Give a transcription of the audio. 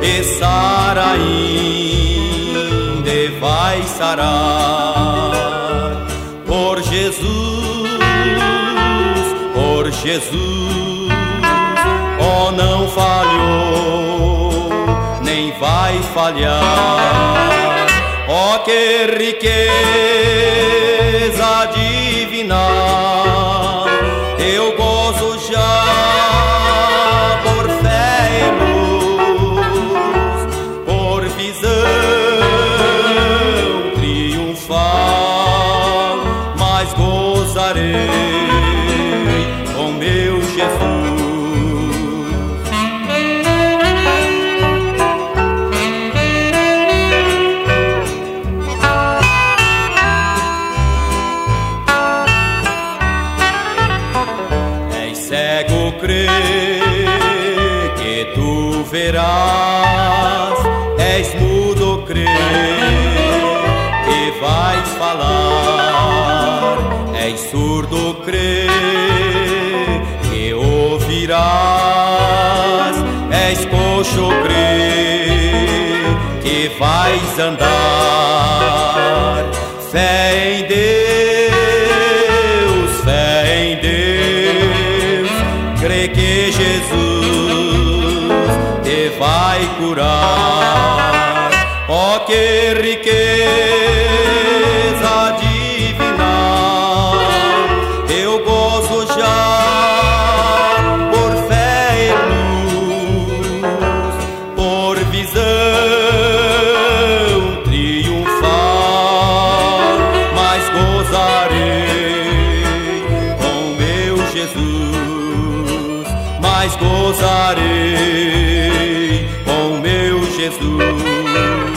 e sara ainda e vai sarar. Por Jesus, oh, não falhou, nem vai falhar. Oh, que riqueza divina, eu gozo já por fé e luz, por visão triunfal, mas gozarei com meu Jesus. Cego crê que tu verás, és mudo crê que vais falar, és surdo crê que ouvirás, és coxo crê que vais andar. Fé em Deus, fé em Deus, crê que Jesus te vai curar. Oh, que riqueza divina, eu gozo já por fé e luz, por visão triunfal, mas gozarei com meu Jesus, mas gozarei com meu Jesus.